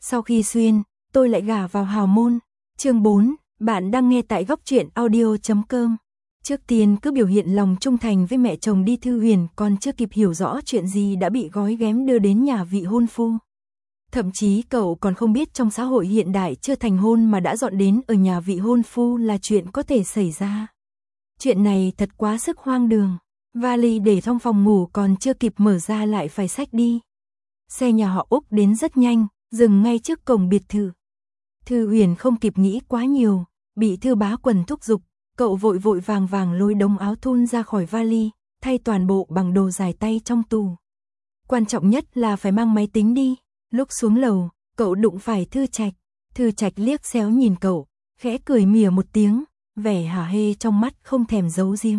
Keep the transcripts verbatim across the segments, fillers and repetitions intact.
Sau khi xuyên, tôi lại gả vào hào môn. Chương bốn, bạn đang nghe tại góc truyện audio chấm com. Trước tiên cứ biểu hiện lòng trung thành với mẹ chồng đi. Thư Huyền còn chưa kịp hiểu rõ chuyện gì đã bị gói ghém đưa đến nhà vị hôn phu. Thậm chí cậu còn không biết trong xã hội hiện đại chưa thành hôn mà đã dọn đến ở nhà vị hôn phu là chuyện có thể xảy ra. Chuyện này thật quá sức hoang đường. Vali để trong phòng ngủ còn chưa kịp mở ra lại phải xách đi. Xe nhà họ Úc đến rất nhanh, dừng ngay trước cổng biệt thự. Thư Huyền không kịp nghĩ quá nhiều, bị Thư Bá Quần thúc giục, cậu vội vội vàng vàng lôi đống áo thun ra khỏi vali, thay toàn bộ bằng đồ dài tay trong tủ. Quan trọng nhất là phải mang máy tính đi. Lúc xuống lầu, cậu đụng phải Thư Trạch. Thư Trạch liếc xéo nhìn cậu, khẽ cười mỉa một tiếng, vẻ hả hê trong mắt không thèm giấu giếm.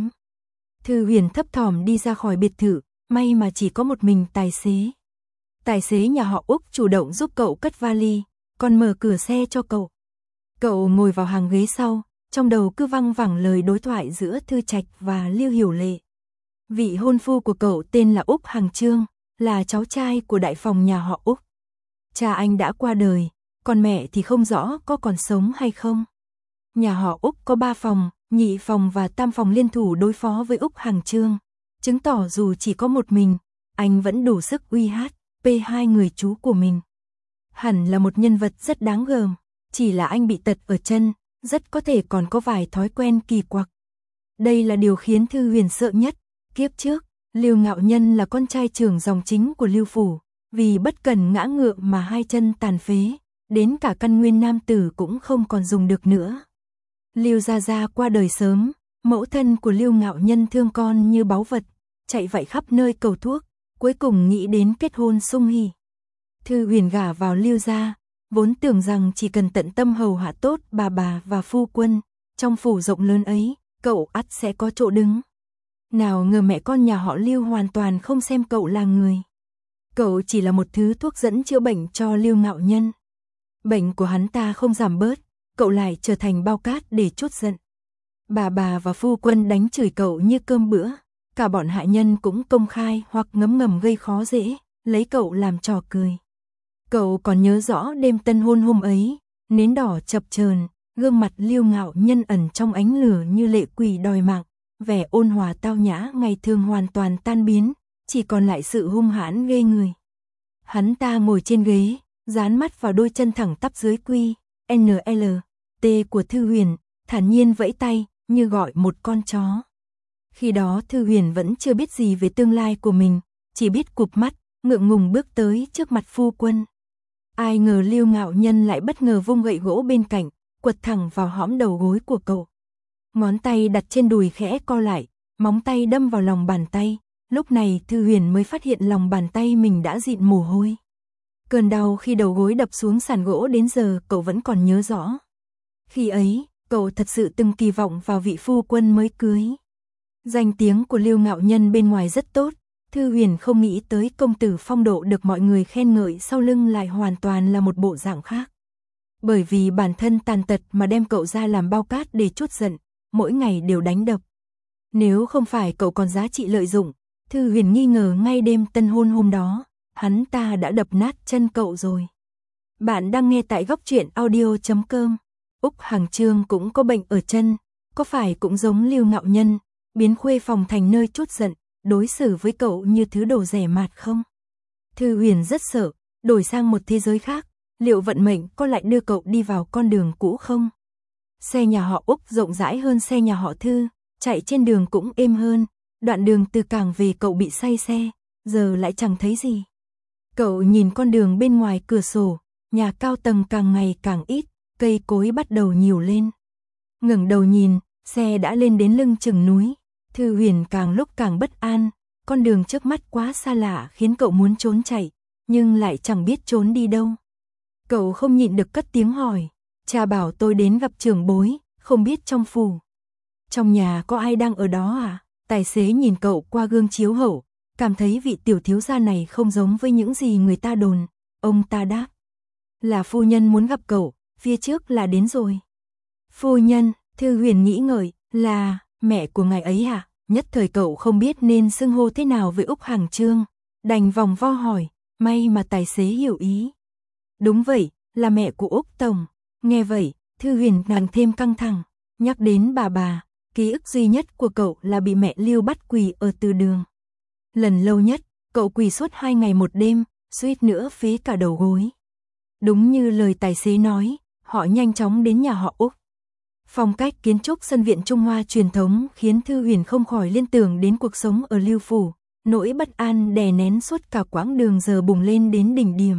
Thư Huyền thấp thỏm đi ra khỏi biệt thự, may mà chỉ có một mình tài xế. Tài xế nhà họ Úc chủ động giúp cậu cất vali, còn mở cửa xe cho cậu. Cậu ngồi vào hàng ghế sau, trong đầu cứ văng vẳng lời đối thoại giữa Thư Trạch và Lưu Hiểu Lệ. Vị hôn phu của cậu tên là Úc Hằng Trương, là cháu trai của đại phòng nhà họ Úc. Cha anh đã qua đời, còn mẹ thì không rõ có còn sống hay không. Nhà họ Úc có ba phòng, nhị phòng và tam phòng liên thủ đối phó với Úc Hằng Trương, chứng tỏ dù chỉ có một mình, anh vẫn đủ sức uy hát pê hai người chú của mình. Hẳn là một nhân vật rất đáng gờm, chỉ là anh bị tật ở chân, rất có thể còn có vài thói quen kỳ quặc. Đây là điều khiến Thư Huyền sợ nhất. Kiếp trước, Lưu Ngạo Nhân là con trai trưởng dòng chính của Lưu phủ, vì bất cẩn ngã ngựa mà hai chân tàn phế, đến cả căn nguyên nam tử cũng không còn dùng được nữa. Lưu Gia Gia qua đời sớm, mẫu thân của Lưu Ngạo Nhân thương con như báu vật, chạy vạy khắp nơi cầu thuốc, cuối cùng nghĩ đến kết hôn sung hỉ. Thư Huyền gả vào Lưu gia, vốn tưởng rằng chỉ cần tận tâm hầu hạ tốt bà bà và phu quân, trong phủ rộng lớn ấy, cậu ắt sẽ có chỗ đứng. Nào ngờ mẹ con nhà họ Lưu hoàn toàn không xem cậu là người. Cậu chỉ là một thứ thuốc dẫn chữa bệnh cho Lưu Ngạo Nhân. Bệnh của hắn ta không giảm bớt, cậu lại trở thành bao cát để trút giận. Bà bà và phu quân đánh chửi cậu như cơm bữa, cả bọn hạ nhân cũng công khai hoặc ngấm ngầm gây khó dễ, lấy cậu làm trò cười. Cậu còn nhớ rõ đêm tân hôn hôm ấy, nến đỏ chập chờn, gương mặt Lưu Ngạo Nhân ẩn trong ánh lửa như lệ quỷ đòi mạng, vẻ ôn hòa tao nhã ngày thường hoàn toàn tan biến, chỉ còn lại sự hung hãn ghê người. Hắn ta ngồi trên ghế, dán mắt vào đôi chân thẳng tắp dưới quy en lờ tê của Thư Huyền, thản nhiên vẫy tay, như gọi một con chó. Khi đó Thư Huyền vẫn chưa biết gì về tương lai của mình, chỉ biết cụp mắt, ngượng ngùng bước tới trước mặt phu quân. Ai ngờ Lưu Ngạo Nhân lại bất ngờ vung gậy gỗ bên cạnh, quật thẳng vào hõm đầu gối của cậu. Ngón tay đặt trên đùi khẽ co lại, móng tay đâm vào lòng bàn tay, lúc này Thư Huyền mới phát hiện lòng bàn tay mình đã dịn mồ hôi. Cơn đau khi đầu gối đập xuống sàn gỗ đến giờ cậu vẫn còn nhớ rõ. Khi ấy, cậu thật sự từng kỳ vọng vào vị phu quân mới cưới. Danh tiếng của Lưu Ngạo Nhân bên ngoài rất tốt, Thư Huyền không nghĩ tới công tử phong độ được mọi người khen ngợi sau lưng lại hoàn toàn là một bộ dạng khác. Bởi vì bản thân tàn tật mà đem cậu ra làm bao cát để trút giận, mỗi ngày đều đánh đập. Nếu không phải cậu còn giá trị lợi dụng, Thư Huyền nghi ngờ ngay đêm tân hôn hôm đó, hắn ta đã đập nát chân cậu rồi. Bạn đang nghe tại góc truyện audio chấm com. Úc Hằng Trương cũng có bệnh ở chân, có phải cũng giống Lưu Ngạo Nhân, biến khuê phòng thành nơi trút giận, đối xử với cậu như thứ đồ rẻ mạt không? Thư Huyền rất sợ, đổi sang một thế giới khác, liệu vận mệnh có lại đưa cậu đi vào con đường cũ không? Xe nhà họ Úc rộng rãi hơn xe nhà họ Thư, chạy trên đường cũng êm hơn, đoạn đường từ cảng về cậu bị say xe, giờ lại chẳng thấy gì. Cậu nhìn con đường bên ngoài cửa sổ, nhà cao tầng càng ngày càng ít, cây cối bắt đầu nhiều lên. Ngẩng đầu nhìn, xe đã lên đến lưng chừng núi. Thư Huyền càng lúc càng bất an, con đường trước mắt quá xa lạ khiến cậu muốn trốn chạy, nhưng lại chẳng biết trốn đi đâu. Cậu không nhịn được cất tiếng hỏi, cha bảo tôi đến gặp trưởng bối, không biết trong phủ. Trong nhà có ai đang ở đó à? Tài xế nhìn cậu qua gương chiếu hậu, cảm thấy vị tiểu thiếu gia này không giống với những gì người ta đồn. Ông ta đáp, là phu nhân muốn gặp cậu, phía trước là đến rồi. Phu nhân, Thư Huyền nghĩ ngợi, là mẹ của ngài ấy hả? Nhất thời cậu không biết nên xưng hô thế nào với Úc Hằng Trương, đành vòng vo hỏi, may mà tài xế hiểu ý. Đúng vậy, là mẹ của Úc Tổng. Nghe vậy, Thư Huyền càng thêm căng thẳng. Nhắc đến bà bà, ký ức duy nhất của cậu là bị mẹ Lưu bắt quỳ ở từ đường. Lần lâu nhất, cậu quỳ suốt hai ngày một đêm, suýt nữa phế cả đầu gối. Đúng như lời tài xế nói, họ nhanh chóng đến nhà họ Úc. Phong cách kiến trúc sân viện Trung Hoa truyền thống khiến Thư Huyền không khỏi liên tưởng đến cuộc sống ở Lưu Phủ, nỗi bất an đè nén suốt cả quãng đường giờ bùng lên đến đỉnh điểm.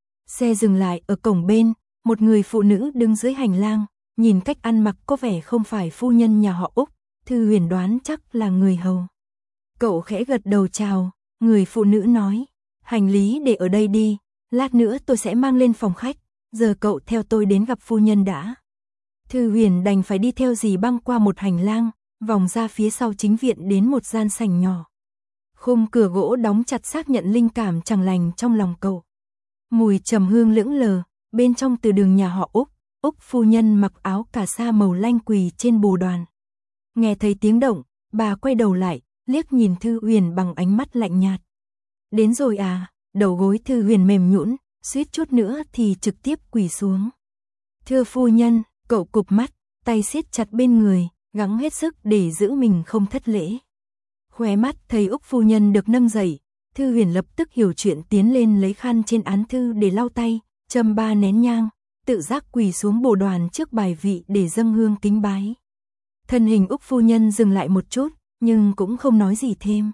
Xe dừng lại ở cổng bên, một người phụ nữ đứng dưới hành lang, nhìn cách ăn mặc có vẻ không phải phu nhân nhà họ Úc, Thư Huyền đoán chắc là người hầu. Cậu khẽ gật đầu chào, người phụ nữ nói, hành lý để ở đây đi, lát nữa tôi sẽ mang lên phòng khách, giờ cậu theo tôi đến gặp phu nhân đã. Thư Huyền đành phải đi theo dì băng qua một hành lang, vòng ra phía sau chính viện đến một gian sảnh nhỏ. Khung cửa gỗ đóng chặt xác nhận linh cảm chẳng lành trong lòng cậu. Mùi trầm hương lững lờ, bên trong từ đường nhà họ Úc, Úc phu nhân mặc áo cà sa màu lanh quỳ trên bồ đoàn. Nghe thấy tiếng động, bà quay đầu lại, liếc nhìn Thư Huyền bằng ánh mắt lạnh nhạt. Đến rồi à, đầu gối Thư Huyền mềm nhũn, suýt chút nữa thì trực tiếp quỳ xuống. Thưa phu nhân, cậu cụp mắt, tay siết chặt bên người, gắng hết sức để giữ mình không thất lễ. Khóe mắt thấy Úc phu nhân được nâng dậy, Thư Huyền lập tức hiểu chuyện, tiến lên lấy khăn trên án thư để lau tay, châm ba nén nhang, tự giác quỳ xuống bồ đoàn trước bài vị để dâng hương kính bái. Thân hình Úc phu nhân dừng lại một chút, nhưng cũng không nói gì thêm.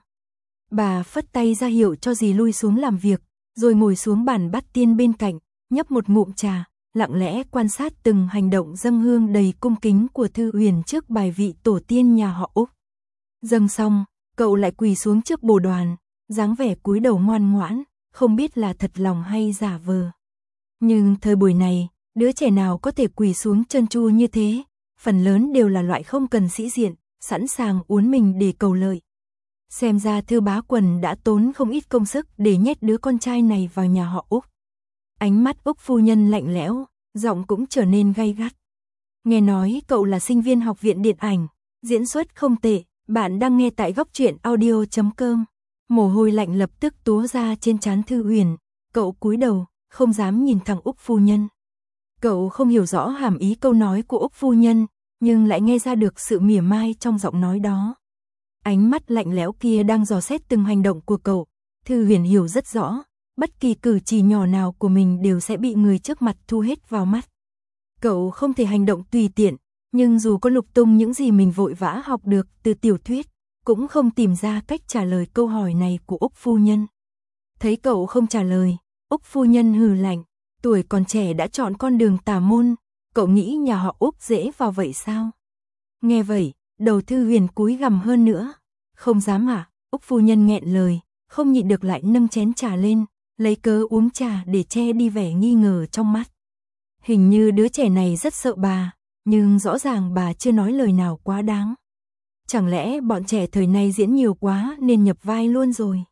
Bà phất tay ra hiệu cho dì lui xuống làm việc, rồi ngồi xuống bàn bát tiên bên cạnh, nhấp một ngụm trà, lặng lẽ quan sát từng hành động dâng hương đầy cung kính của Thư Huyền trước bài vị tổ tiên nhà họ Úc. Dâng xong, cậu lại quỳ xuống trước bồ đoàn, dáng vẻ cúi đầu ngoan ngoãn, không biết là thật lòng hay giả vờ. Nhưng thời buổi này, đứa trẻ nào có thể quỳ xuống trơn tru như thế, phần lớn đều là loại không cần sĩ diện, sẵn sàng uốn mình để cầu lợi. Xem ra Thư bá quần đã tốn không ít công sức để nhét đứa con trai này vào nhà họ Úc. Ánh mắt Úc phu nhân lạnh lẽo, giọng cũng trở nên gay gắt. Nghe nói cậu là sinh viên học viện điện ảnh, diễn xuất không tệ, bạn đang nghe tại góc truyện audio chấm com. Mồ hôi lạnh lập tức túa ra trên trán Thư Huyền, cậu cúi đầu, không dám nhìn thẳng Úc phu nhân. Cậu không hiểu rõ hàm ý câu nói của Úc phu nhân, nhưng lại nghe ra được sự mỉa mai trong giọng nói đó. Ánh mắt lạnh lẽo kia đang dò xét từng hành động của cậu, Thư Huyền hiểu rất rõ, bất kỳ cử chỉ nhỏ nào của mình đều sẽ bị người trước mặt thu hết vào mắt. Cậu không thể hành động tùy tiện, nhưng dù có lục tung những gì mình vội vã học được từ tiểu thuyết, cũng không tìm ra cách trả lời câu hỏi này của Úc phu nhân. Thấy cậu không trả lời, Úc phu nhân hừ lạnh, tuổi còn trẻ đã chọn con đường tà môn, cậu nghĩ nhà họ Úc dễ vào vậy sao? Nghe vậy, đầu Thư Huyền cúi gằm hơn nữa. Không dám à? Úc phu nhân nghẹn lời, không nhịn được lại nâng chén trà lên, lấy cớ uống trà để che đi vẻ nghi ngờ trong mắt. Hình như đứa trẻ này rất sợ bà, nhưng rõ ràng bà chưa nói lời nào quá đáng. Chẳng lẽ bọn trẻ thời nay diễn nhiều quá nên nhập vai luôn rồi?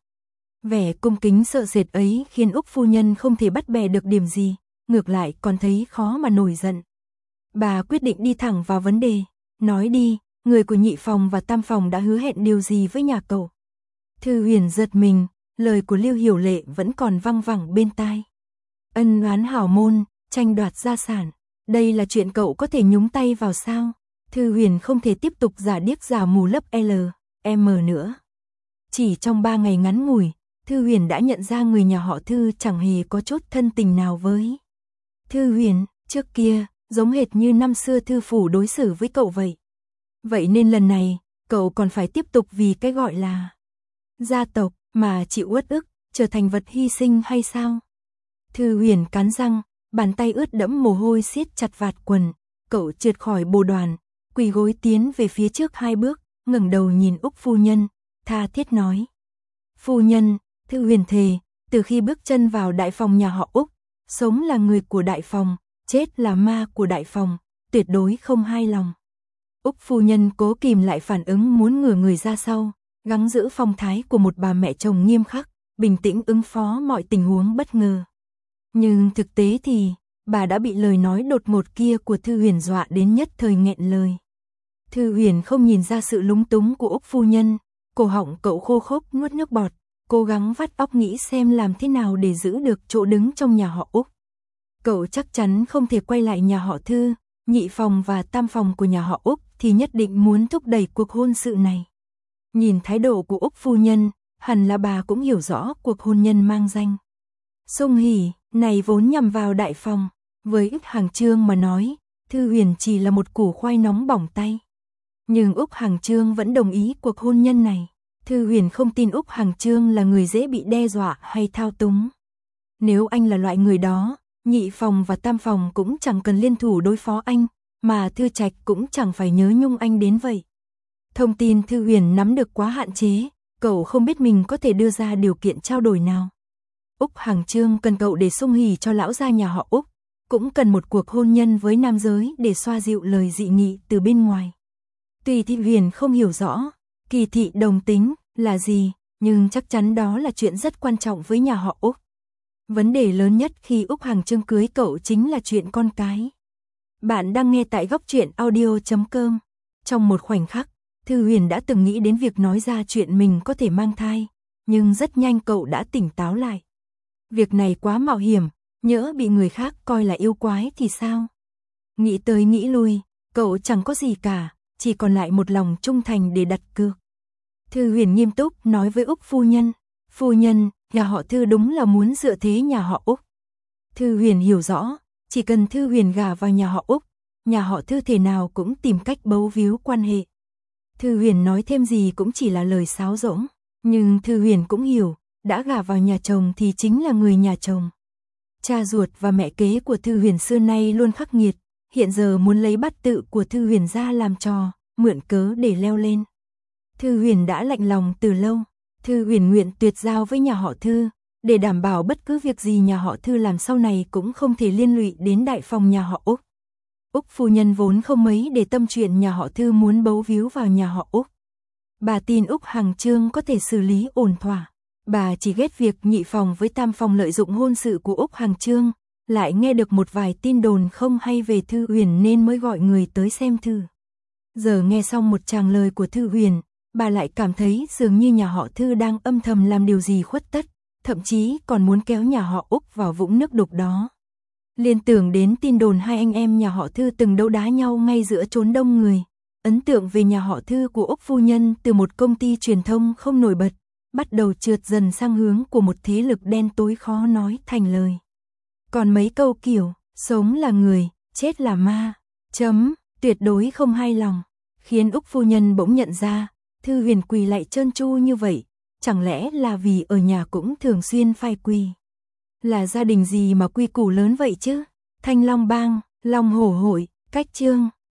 Vẻ cung kính sợ sệt ấy khiến Úc phu nhân không thể bắt bè được điểm gì, ngược lại còn thấy khó mà nổi giận. Bà quyết định đi thẳng vào vấn đề, nói đi, người của nhị phòng và tam phòng đã hứa hẹn điều gì với nhà cậu? Thư Huyền giật mình, lời của Lưu Hiểu Lệ vẫn còn văng vẳng bên tai. Ân oán hảo môn, tranh đoạt gia sản, đây là chuyện cậu có thể nhúng tay vào sao? Thư Huyền không thể tiếp tục giả điếc giả mù lấp L, M nữa. Chỉ trong ba ngày ngắn ngủi, Thư Huyền đã nhận ra người nhà họ Thư chẳng hề có chút thân tình nào với Thư Huyền, trước kia, giống hệt như năm xưa Thư phủ đối xử với cậu vậy. Vậy nên lần này, cậu còn phải tiếp tục vì cái gọi là gia tộc mà chịu uất ức, trở thành vật hy sinh hay sao? Thư Huyền cắn răng, bàn tay ướt đẫm mồ hôi siết chặt vạt quần, cậu trượt khỏi bồ đoàn, quỳ gối tiến về phía trước hai bước, ngẩng đầu nhìn Úc phu nhân, tha thiết nói. Phu nhân, Thư Huyền thề, từ khi bước chân vào đại phòng nhà họ Úc, sống là người của đại phòng, chết là ma của đại phòng, tuyệt đối không hai lòng. Úc phu nhân cố kìm lại phản ứng muốn ngửa người ra sau, gắng giữ phong thái của một bà mẹ chồng nghiêm khắc, bình tĩnh ứng phó mọi tình huống bất ngờ. Nhưng thực tế thì, bà đã bị lời nói đột ngột kia của Thư Huyền dọa đến nhất thời nghẹn lời. Thư Huyền không nhìn ra sự lúng túng của Úc phu nhân, cổ họng cậu khô khốc nuốt nước bọt, cố gắng vắt óc nghĩ xem làm thế nào để giữ được chỗ đứng trong nhà họ Úc. cậu chắc chắn không thể quay lại nhà họ Thư, nhị phòng và tam phòng của nhà họ Úc thì nhất định muốn thúc đẩy cuộc hôn sự này. Nhìn thái độ của Úc phu nhân, hẳn là bà cũng hiểu rõ cuộc hôn nhân mang danh Song Hỷ này vốn nhằm vào đại phòng, với Úc Hằng Chương mà nói, Thư Huyền chỉ là một củ khoai nóng bỏng tay. Nhưng Úc Hằng Chương vẫn đồng ý cuộc hôn nhân này. Thư Huyền không tin Úc Hằng Chương là người dễ bị đe dọa hay thao túng. Nếu anh là loại người đó, nhị phòng và tam phòng cũng chẳng cần liên thủ đối phó anh, mà Thư Trạch cũng chẳng phải nhớ nhung anh đến vậy. Thông tin Thư Huyền nắm được quá hạn chế, cậu không biết mình có thể đưa ra điều kiện trao đổi nào. Úc Hằng Chương cần cậu để Song Hỷ cho lão gia nhà họ Úc, cũng cần một cuộc hôn nhân với nam giới để xoa dịu lời dị nghị từ bên ngoài. Tuy Thư Huyền không hiểu rõ kỳ thị đồng tính là gì, nhưng chắc chắn đó là chuyện rất quan trọng với nhà họ Úc. Vấn đề lớn nhất khi Úc Hằng Chương cưới cậu chính là chuyện con cái. Bạn đang nghe tại góc truyện audio chấm com. Trong một khoảnh khắc, Thư Huyền đã từng nghĩ đến việc nói ra chuyện mình có thể mang thai, nhưng rất nhanh cậu đã tỉnh táo lại. Việc này quá mạo hiểm, nhỡ bị người khác coi là yêu quái thì sao? Nghĩ tới nghĩ lui, cậu chẳng có gì cả, chỉ còn lại một lòng trung thành để đặt cược. Thư Huyền nghiêm túc nói với Úc phu nhân, phu nhân, nhà họ Thư đúng là muốn dựa thế nhà họ Úc. Thư Huyền hiểu rõ, chỉ cần Thư Huyền gả vào nhà họ Úc, nhà họ Thư thể nào cũng tìm cách bấu víu quan hệ. Thư Huyền nói thêm gì cũng chỉ là lời sáo rỗng, nhưng Thư Huyền cũng hiểu, đã gả vào nhà chồng thì chính là người nhà chồng. Cha ruột và mẹ kế của Thư Huyền xưa nay luôn khắc nghiệt, hiện giờ muốn lấy bát tự của Thư Huyền ra làm trò, mượn cớ để leo lên. Thư Huyền đã lạnh lòng từ lâu, Thư Huyền nguyện tuyệt giao với nhà họ Thư, để đảm bảo bất cứ việc gì nhà họ Thư làm sau này cũng không thể liên lụy đến đại phòng nhà họ Úc. Úc phu nhân vốn không mấy để tâm chuyện nhà họ Thư muốn bấu víu vào nhà họ Úc. Bà tin Úc Hằng Chương có thể xử lý ổn thỏa. Bà chỉ ghét việc nhị phòng với tam phòng lợi dụng hôn sự của Úc Hằng Chương, lại nghe được một vài tin đồn không hay về Thư Huyền nên mới gọi người tới xem Thư. Giờ nghe xong một tràng lời của Thư Huyền, bà lại cảm thấy dường như nhà họ Thư đang âm thầm làm điều gì khuất tất, thậm chí còn muốn kéo nhà họ Úc vào vũng nước đục đó. Liên tưởng đến tin đồn hai anh em nhà họ Thư từng đấu đá nhau ngay giữa chốn đông người, ấn tượng về nhà họ Thư của Úc phu nhân từ một công ty truyền thông không nổi bật, bắt đầu trượt dần sang hướng của một thế lực đen tối khó nói thành lời. Còn mấy câu kiểu, sống là người, chết là ma, chấm, tuyệt đối không hài lòng, khiến Úc phu nhân bỗng nhận ra, Thư Huyền quỳ lại trơn tru như vậy, chẳng lẽ là vì ở nhà cũng thường xuyên phải quỳ. Là gia đình gì mà quy củ lớn vậy chứ? Thanh Long Bang, Long Hổ Hội, Cách Chương.